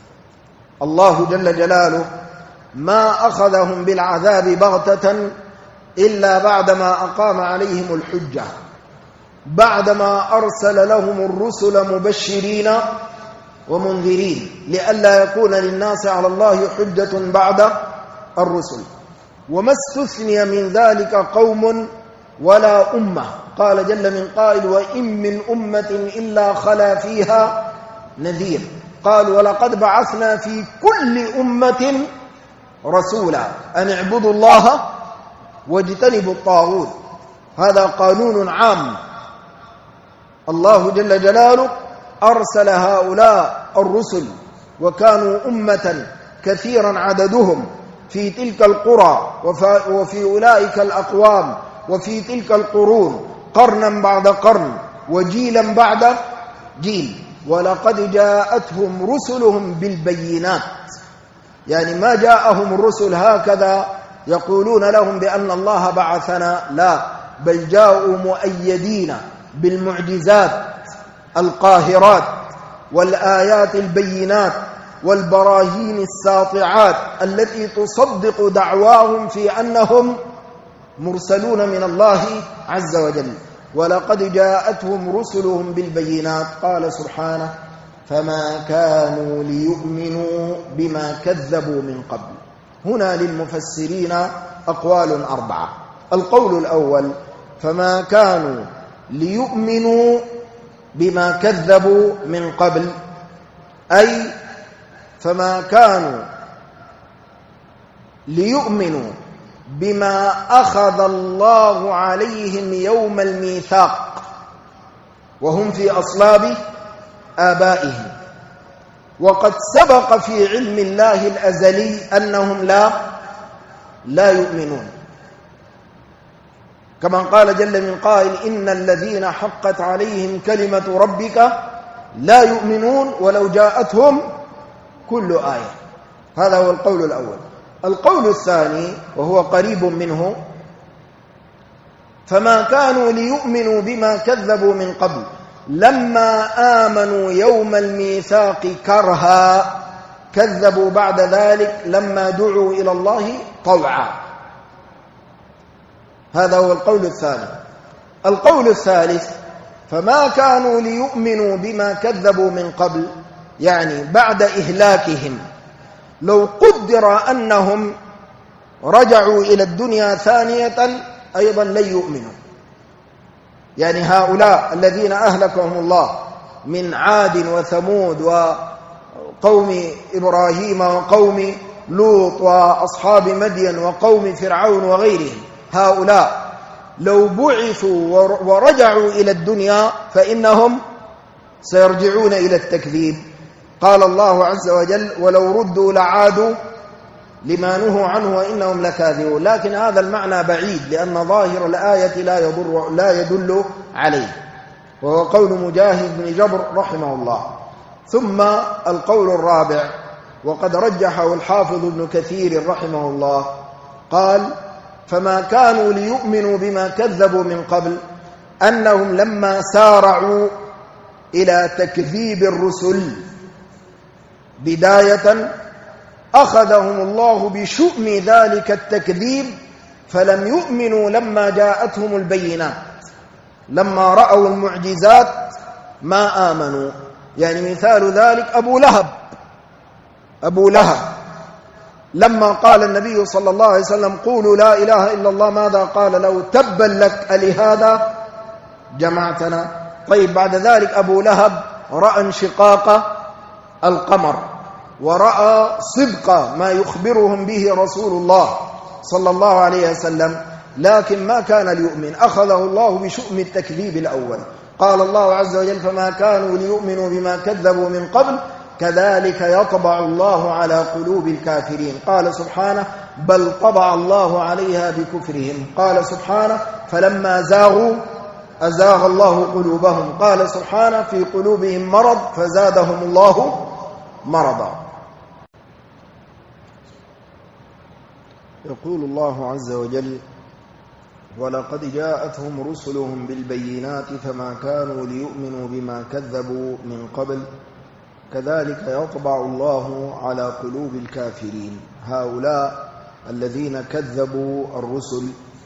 [SPEAKER 1] الله جل جلاله ما أخذهم بالعذاب بغتة إلا بعدما أقام عليهم الحجة، بعدما أرسل لهم الرسل مبشرين ومنذرين لئلا يكون للناس على الله حجة بعد الرسل. وما استثني من ذلك قوم ولا أمة. قال جل من قائل وإن من أمة إلا خلا فيها نذير. قال ولقد بعثنا في كل أمة رسولا أن اعبدوا الله واجتنبوا الطاغوت. هذا قانون عام. الله جل جلاله أرسل هؤلاء الرسل وكانوا أمة كثيرا عددهم في تلك القرى وفي أولئك الأقوام وفي تلك القرون، قرنا بعد قرن وجيلا بعد جيل. ولقد جاءتهم رسلهم بالبينات، يعني ما جاءهم الرسل هكذا يقولون لهم بأن الله بعثنا، لا، بل جاءوا مؤيدين بالمعجزات القاهرات والآيات البينات والبراهين الساطعات التي تصدق دعواهم في أنهم مرسلون من الله عز وجل. ولقد جاءتهم رسلهم بالبينات. قال سبحانه فما كانوا ليؤمنوا بما كذبوا من قبل. هنا للمفسرين أقوال أربعة. القول الأول فما كانوا ليؤمنوا بما كذبوا من قبل، أي فما كانوا ليؤمنوا بما أخذ الله عليهم يوم الميثاق وهم في أصلاب آبائهم، وقد سبق في علم الله الأزلي أنهم لا يؤمنون، كما قال جل من قائل إن الذين حقت عليهم كلمة ربك لا يؤمنون ولو جاءتهم كل آية. هذا هو القول الأول. القول الثاني وهو قريب منه فما كانوا ليؤمنوا بما كذبوا من قبل لما آمنوا يوم الميثاق كرها، كذبوا بعد ذلك لما دعوا إلى الله طوعا. هذا هو القول الثاني. القول الثالث فما كانوا ليؤمنوا بما كذبوا من قبل، يعني بعد إهلاكهم لو قدر أنهم رجعوا إلى الدنيا ثانية أيضا لن يؤمنوا. يعني هؤلاء الذين أهلكهم الله من عاد وثمود وقوم إبراهيم وقوم لوط وأصحاب مدين وقوم فرعون وغيرهم، هؤلاء لو بعثوا ورجعوا إلى الدنيا فإنهم سيرجعون إلى التكذيب. قال الله عز وجل ولو ردوا لعادوا لما نهوا عنه وإنهم لكاذبون، لكن هذا المعنى بعيد لأن ظاهر الآية لا يدل عليه، وهو قول مجاهد بن جبر رحمه الله. ثم القول الرابع وقد رجحه الحافظ ابن كثير رحمه الله، قال فما كانوا ليؤمنوا بما كذبوا من قبل أنهم لما سارعوا إلى تكذيب الرسل بداية أخذهم الله بشؤم ذلك التكذيب فلم يؤمنوا لما جاءتهم البينات، لما رأوا المعجزات ما آمنوا. يعني مثال ذلك أبو لهب لما قال النبي صلى الله عليه وسلم قولوا لا إله إلا الله ماذا قال؟ لو تبا لك ألهذا جمعتنا. طيب بعد ذلك أبو لهب رأى انشقاق القمر ورأى صدق ما يخبرهم به رسول الله صلى الله عليه وسلم، لكن ما كان ليؤمن، أخذه الله بشؤم التكذيب الأول. قال الله عز وجل فما كانوا ليؤمنوا بما كذبوا من قبل كذلك يطبع الله على قلوب الكافرين. قال سبحانه بل طبع الله عليها بكفرهم. قال سبحانه فلما زاغوا أزاغ الله قلوبهم. قال سبحانه في قلوبهم مرض فزادهم الله مرضا. يقول الله عز وجل ولقد جاءتهم رسلهم بالبينات فما كانوا ليؤمنوا بما كذبوا من قبل كذلك يطبع الله على قلوب الكافرين. هؤلاء الذين كذبوا الرسل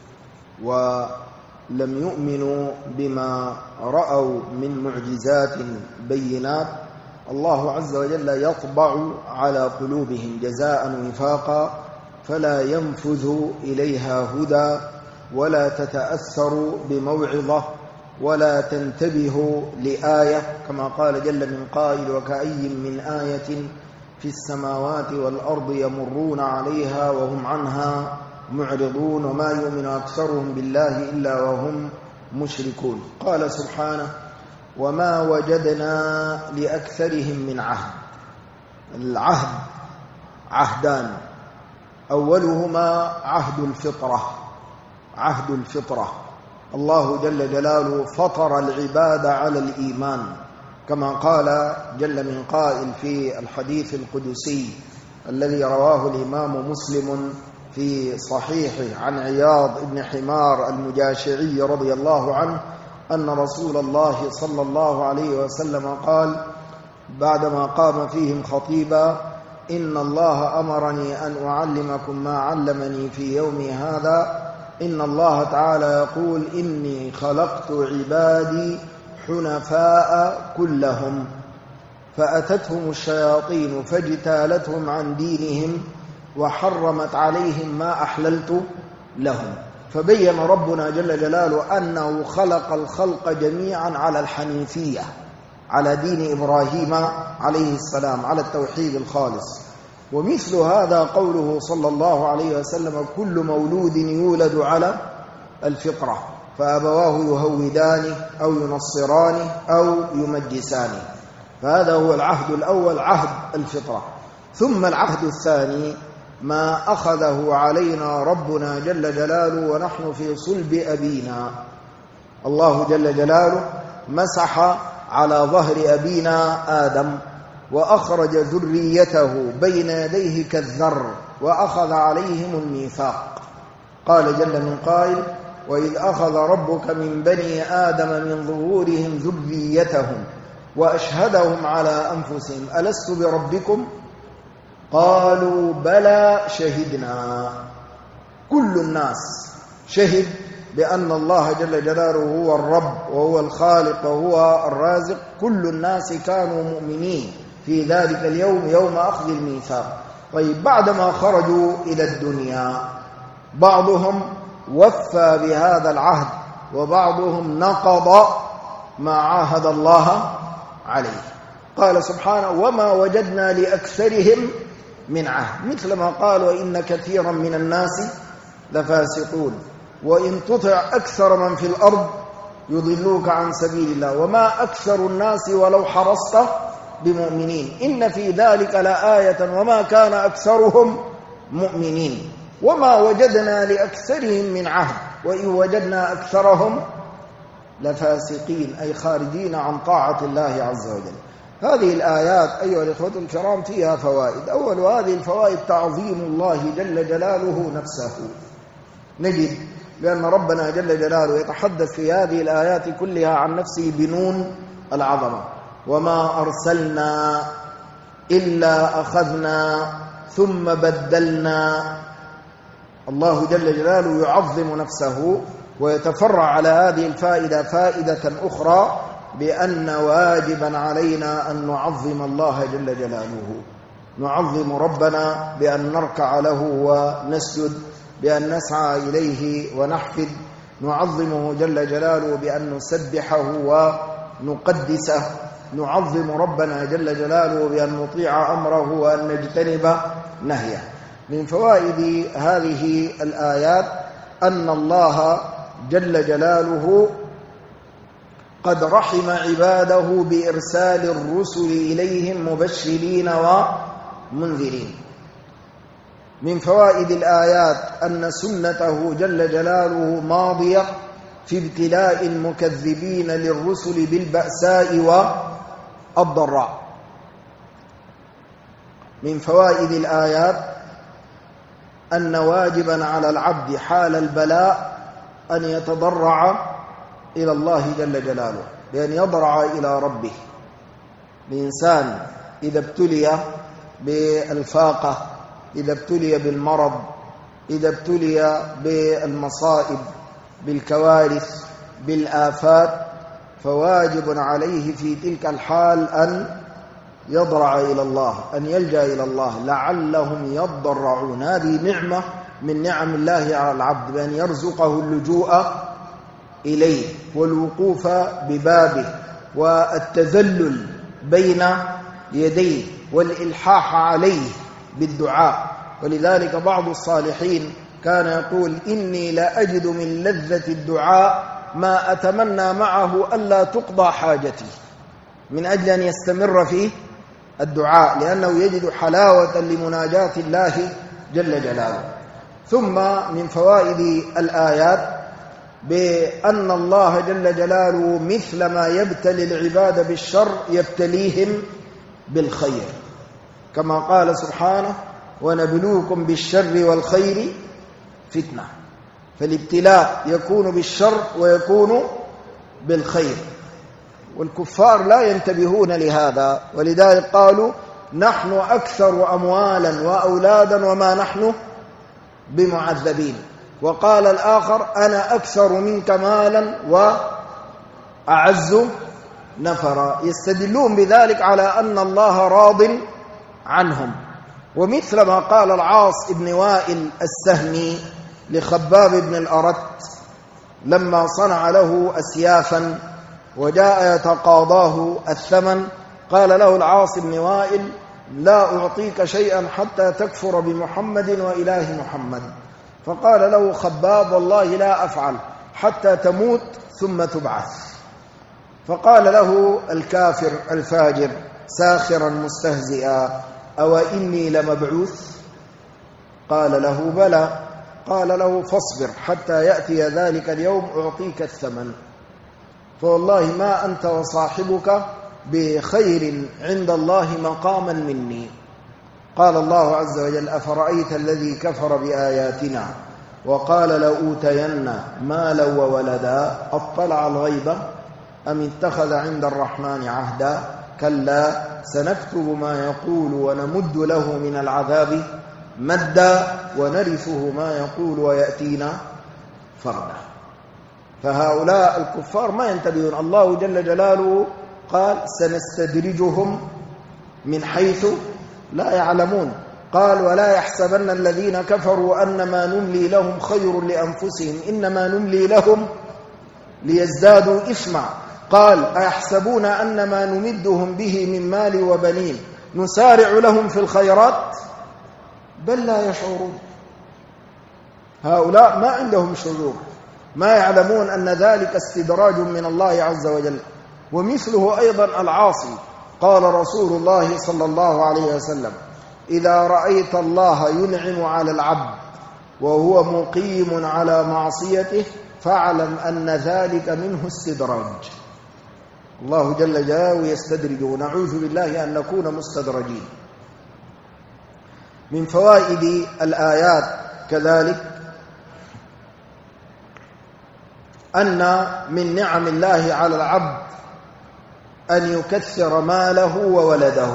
[SPEAKER 1] ولم يؤمنوا بما رأوا من معجزات بينات، الله عز وجل يطبع على قلوبهم جزاء وفاقا فلا ينفذ إليها هدى ولا تتأثر بموعظة ولا تنتبه لآية، كما قال جل من قائل وكأي من آية في السماوات والأرض يمرون عليها وهم عنها معرضون وما يؤمن أكثرهم بالله إلا وهم مشركون. قال سبحانه وما وجدنا لأكثرهم من عهد. العهد عهدان، أولهما عهد الفطرة. الله جل جلاله فطر العباد على الإيمان كما قال جل من قائل في الحديث القدسي الذي رواه الإمام مسلم في صحيحه عن عياض بن حمار المجاشعي رضي الله عنه أن رسول الله صلى الله عليه وسلم قال بعدما قام فيهم خطيبا إن الله أمرني أن أعلمكم ما علمني في يومي هذا. إن الله تعالى يقول إني خلقت عبادي حنفاء كلهم فأتتهم الشياطين فاجتالتهم عن دينهم وحرمت عليهم ما أحللت لهم. فبين ربنا جل جلاله أنه خلق الخلق جميعا على الحنيفية، على دين إبراهيم عليه السلام، على التوحيد الخالص. ومثل هذا قوله صلى الله عليه وسلم كل مولود يولد على الفطرة فأبواه يهودانه أو ينصرانه أو يمجسانه. فهذا هو العهد الأول، عهد الفطرة. ثم العهد الثاني ما أخذه علينا ربنا جل جلاله ونحن في صلب أبينا. الله جل جلاله مسح على ظهر أبينا آدم وأخرج ذريته بين يديه كالذر وأخذ عليهم الميثاق. قال جل من قائل وإذ أخذ ربك من بني آدم من ظهورهم ذريتهم وأشهدهم على أنفسهم ألست بربكم قالوا بلى شهدنا. كل الناس شهد بأن الله جل جلاله هو الرب وهو الخالق وهو الرازق. كل الناس كانوا مؤمنين في ذلك اليوم يوم أخذ الميثاق. طيب بعدما خرجوا إلى الدنيا بعضهم وفى بهذا العهد وبعضهم نقض ما عاهد الله عليه. قال سبحانه وما وجدنا لأكثرهم من عهد، مثل ما قال وإن كثيرا من الناس لفاسقون وإن تطع أكثر من في الأرض يضلوك عن سبيل الله وما أكثر الناس ولو حرصت بمؤمنين إن في ذلك لآية وما كان أكثرهم مؤمنين وما وجدنا لأكثرهم من عهد وإن وجدنا أكثرهم لفاسقين أي خارجين عن طاعة الله عز وجل. هذه الآيات أيها الإخوة الكرام فيها فوائد. أول هذه الفوائد تعظيم الله جل جلاله نفسه. نجد بأن ربنا جل جلاله يتحدث في هذه الآيات كلها عن نفسه بنون العظمة. وما أرسلنا إلا أخذنا ثم بدلنا. الله جل جلاله يعظم نفسه. ويتفرع على هذه الفائدة فائدة أخرى بأن واجبا علينا أن نعظم الله جل جلاله. نعظم ربنا بأن نركع له ونسجد، بأن نسعى إليه ونحفد. نعظمه جل جلاله بأن نسبحه ونقدسه. نعظم ربنا جل جلاله بأن نطيع أمره وأن نجتنب نهيه. من فوائد هذه الآيات أن الله جل جلاله قد رحم عباده بإرسال الرسل إليهم مبشرين ومنذرين. من فوائد الآيات أن سنته جل جلاله ماضية في ابتلاء المكذبين للرسل بالبأساء والضراء. من فوائد الآيات أن واجبا على العبد حال البلاء أن يتضرع إلى الله جل جلاله، بأن يضرع إلى ربه. الإنسان إذا ابتلي بالفاقة، إذا ابتلي بالمرض، إذا ابتلي بالمصائب، بالكوارث، بالآفات، فواجب عليه في تلك الحال أن يضرع إلى الله، أن يلجأ إلى الله لعلهم يضرعون. هذه نعمة من نعم الله على العبد، بأن يرزقه اللجوء إليه والوقوف ببابه والتذلل بين يديه والإلحاح عليه بالدعاء. ولذلك بعض الصالحين كان يقول: إني لا أجد من لذة الدعاء ما أتمنى معه ألا تقضى حاجتي، من أجل أن يستمر في الدعاء، لأنه يجد حلاوة لمناجاة الله جل جلاله. ثم من فوائد الآيات بأن الله جل جلاله مثل ما يبتلي العباد بالشر يبتليهم بالخير، كما قال سبحانه: ونبلوكم بالشر والخير فتنة. فالابتلاء يكون بالشر ويكون بالخير، والكفار لا ينتبهون لهذا، ولذلك قالوا: نحن أكثر أموالا وأولادا وما نحن بمعذبين. وقال الآخر: أنا أكثر منك مالا وأعز نفرا. يستدلون بذلك على أن الله راض عنهم. ومثل ما قال العاص بن وائل السهمي لخباب بن الأرت لما صنع له أسيافا وجاء يتقاضاه الثمن، قال له العاص بن وائل: لا أعطيك شيئا حتى تكفر بمحمد وإله محمد. فقال له خباب: والله لا أفعل حتى تموت ثم تبعث. فقال له الكافر الفاجر ساخرا مستهزئا: أو إني لمبعوث؟ قال له: بلى. قال له: فاصبر حتى يأتي ذلك اليوم أعطيك الثمن، فوالله ما أنت وصاحبك بخير عند الله مقاما مني. قال الله عز وجل: أفرأيت الذي كفر بآياتنا وقال لأوتين مالا وولدا أطلع الغيب أم اتخذ عند الرحمن عهدا كلا سنكتب ما يقول ونمد له من العذاب مدا ونرثه ما يقول ويأتينا فردا. فهؤلاء الكفار ما ينتبهون. الله جل جلاله قال: سنستدرجهم من حيث لا يعلمون. قال: ولا يحسبن الذين كفروا أنما نملي لهم خير لأنفسهم إنما نملي لهم ليزدادوا إثما. قال: أيحسبون أنما نمدهم به من مال وبنين نسارع لهم في الخيرات بل لا يشعرون. هؤلاء ما عندهم شعور. ما يعلمون أن ذلك استدراج من الله عز وجل. ومثله أيضا العاصي. قال رسول الله صلى الله عليه وسلم: إذا رأيت الله ينعم على العبد وهو مقيم على معصيته فاعلم أن ذلك منه استدراج. الله جل جلاله يستدرج، ونعوذ بالله أن نكون مستدرجين. من فوائد الآيات كذلك أن من نعم الله على العبد أن يكثر ماله وولده.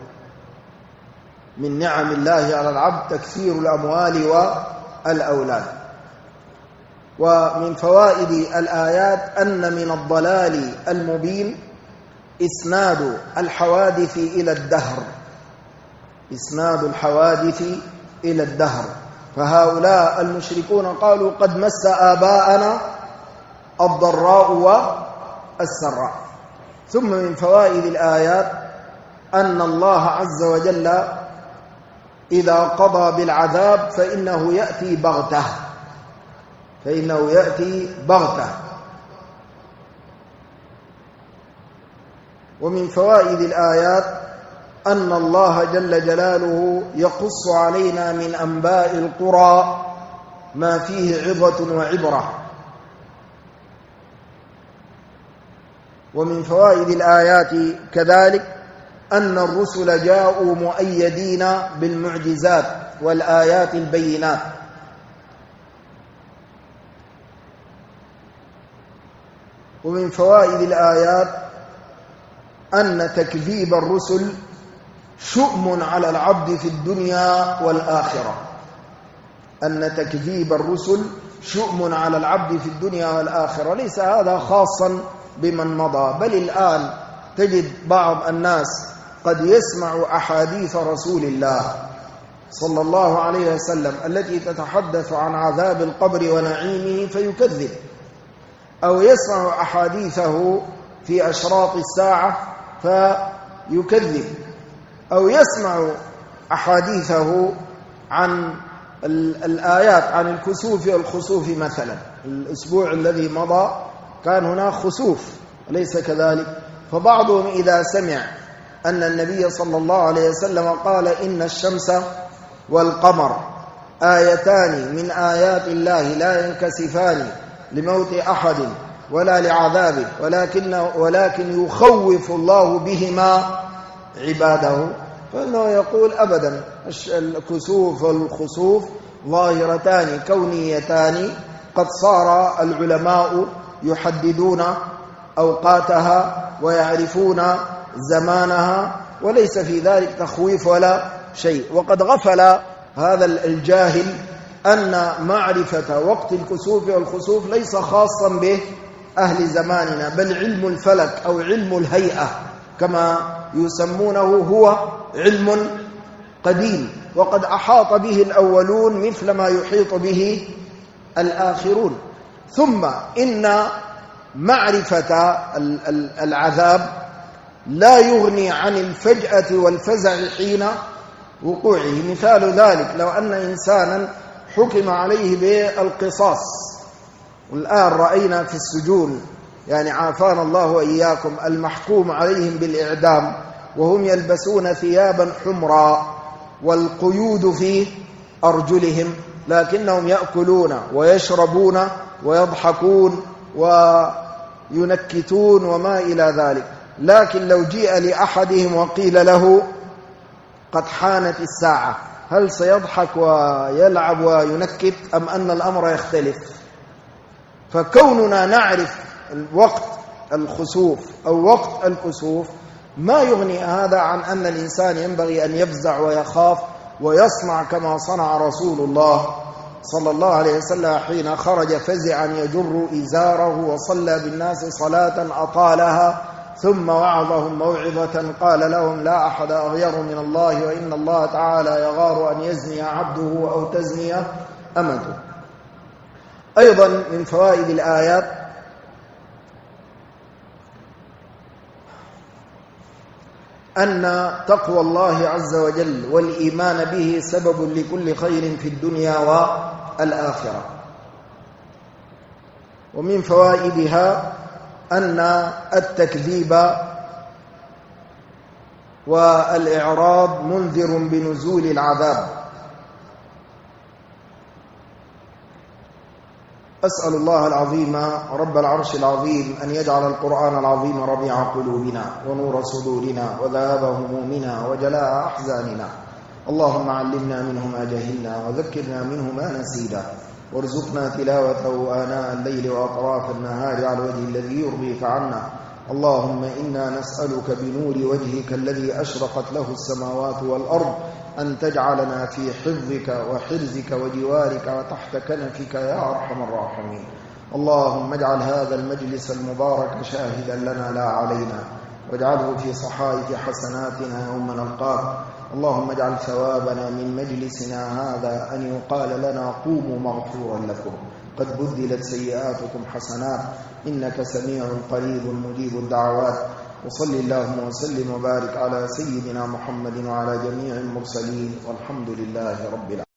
[SPEAKER 1] من نعم الله على العبد تكثير الأموال والأولاد. ومن فوائد الآيات أن من الضلال المبين إسناد الحوادث إلى الدهر. إسناد الحوادث إلى الدهر. فهؤلاء المشركون قالوا: قد مس آباءنا الضراء والسراء. ثم من فوائد الآيات أن الله عز وجل إذا قضى بالعذاب فإنه يأتي بغتة. ومن فوائد الآيات أن الله جل جلاله يقص علينا من أنباء القرى ما فيه عظة وعبرة. ومن فوائد الآيات كذلك أن الرسل جاءوا مؤيدين بالمعجزات والآيات البينات. ومن فوائد الآيات أن تكذيب الرسل شؤم على العبد في الدنيا والآخرة. أن تكذيب الرسل شؤم على العبد في الدنيا والآخرة. ليس هذا خاصا بمن مضى، بل الآن تجد بعض الناس قد يسمع أحاديث رسول الله صلى الله عليه وسلم التي تتحدث عن عذاب القبر ونعيمه فيكذب، أو يسمع أحاديثه في أشراط الساعة فيكذب، أو يسمع أحاديثه عن الآيات عن الكسوف والخسوف. مثلا الأسبوع الذي مضى كان هناك خسوف، أليس كذلك؟ فبعضهم إذا سمع أن النبي صلى الله عليه وسلم قال: إن الشمس والقمر آيتان من آيات الله لا ينكسفان لموت أحد ولا لعذابه ولكن يخوف الله بهما عباده، فإنه يقول: أبدا، الكسوف والخسوف ظاهرتان كونيتان قد صار العلماء يحددون أوقاتها ويعرفون زمانها، وليس في ذلك تخويف ولا شيء. وقد غفل هذا الجاهل أن معرفة وقت الكسوف والخسوف ليس خاصا به أهل زماننا، بل علم الفلك أو علم الهيئة كما يسمونه هو علم قديم، وقد أحاط به الأولون مثل ما يحيط به الآخرون. ثم إن معرفة العذاب لا يغني عن الفجأة والفزع حين وقوعه. مثال ذلك لو أن إنسانا حكم عليه بالقصاص، والآن رأينا في السجون، يعني عافانا الله وإياكم، المحكوم عليهم بالإعدام وهم يلبسون ثيابا حمراء والقيود في أرجلهم، لكنهم يأكلون ويشربون ويضحكون وينكتون وما إلى ذلك. لكن لو جيء لأحدهم وقيل له: قد حانت الساعة، هل سيضحك ويلعب وينكت أم أن الأمر يختلف؟ فكوننا نعرف وقت الخسوف أو وقت الكسوف ما يغني هذا عن أن الإنسان ينبغي أن يفزع ويخاف ويصنع كما صنع رسول الله صلى الله عليه وسلم حين خرج فزعا يجر إزاره وصلى بالناس صلاة أطالها، ثم وعظهم موعظة قال لهم: لا أحد أغير من الله، وإن الله تعالى يغار أن يزني عبده أو تزني أمته. أيضا من فوائد الآيات أن تقوى الله عز وجل والإيمان به سبب لكل خير في الدنيا والآخرة. ومن فوائدها أن التكذيب والإعراض منذر بنزول العذاب. أسأل الله العظيم رب العرش العظيم أن يجعل القرآن العظيم ربيع قلوبنا ونور صدورنا وذهاب همومنا وجلاء أحزاننا. اللهم علمنا منه ما جهلنا وذكرنا منه ما نسينا، وارزقنا تلاوته آناء الليل وأطراف النهار على الوجه الذي يرضيك عنا. اللهم إنا نسألك بنور وجهك الذي أشرقت له السماوات والأرض أن تجعلنا في حفظك وحرزك وجوارك وتحت كنفك يا أرحم الراحمين. اللهم اجعل هذا المجلس المبارك شاهدا لنا لا علينا، واجعله في صحائف حسناتنا يوم نلقاك. اللهم اجعل ثوابنا من مجلسنا هذا أن يقال لنا قوموا مغفورا لكم قد بدلت سيئاتكم حسنات إنك سميع قريب مجيب الدعوات. وصل اللهم وسلم وبارك على سيدنا محمد وعلى جميع المرسلين، والحمد لله رب العالمين.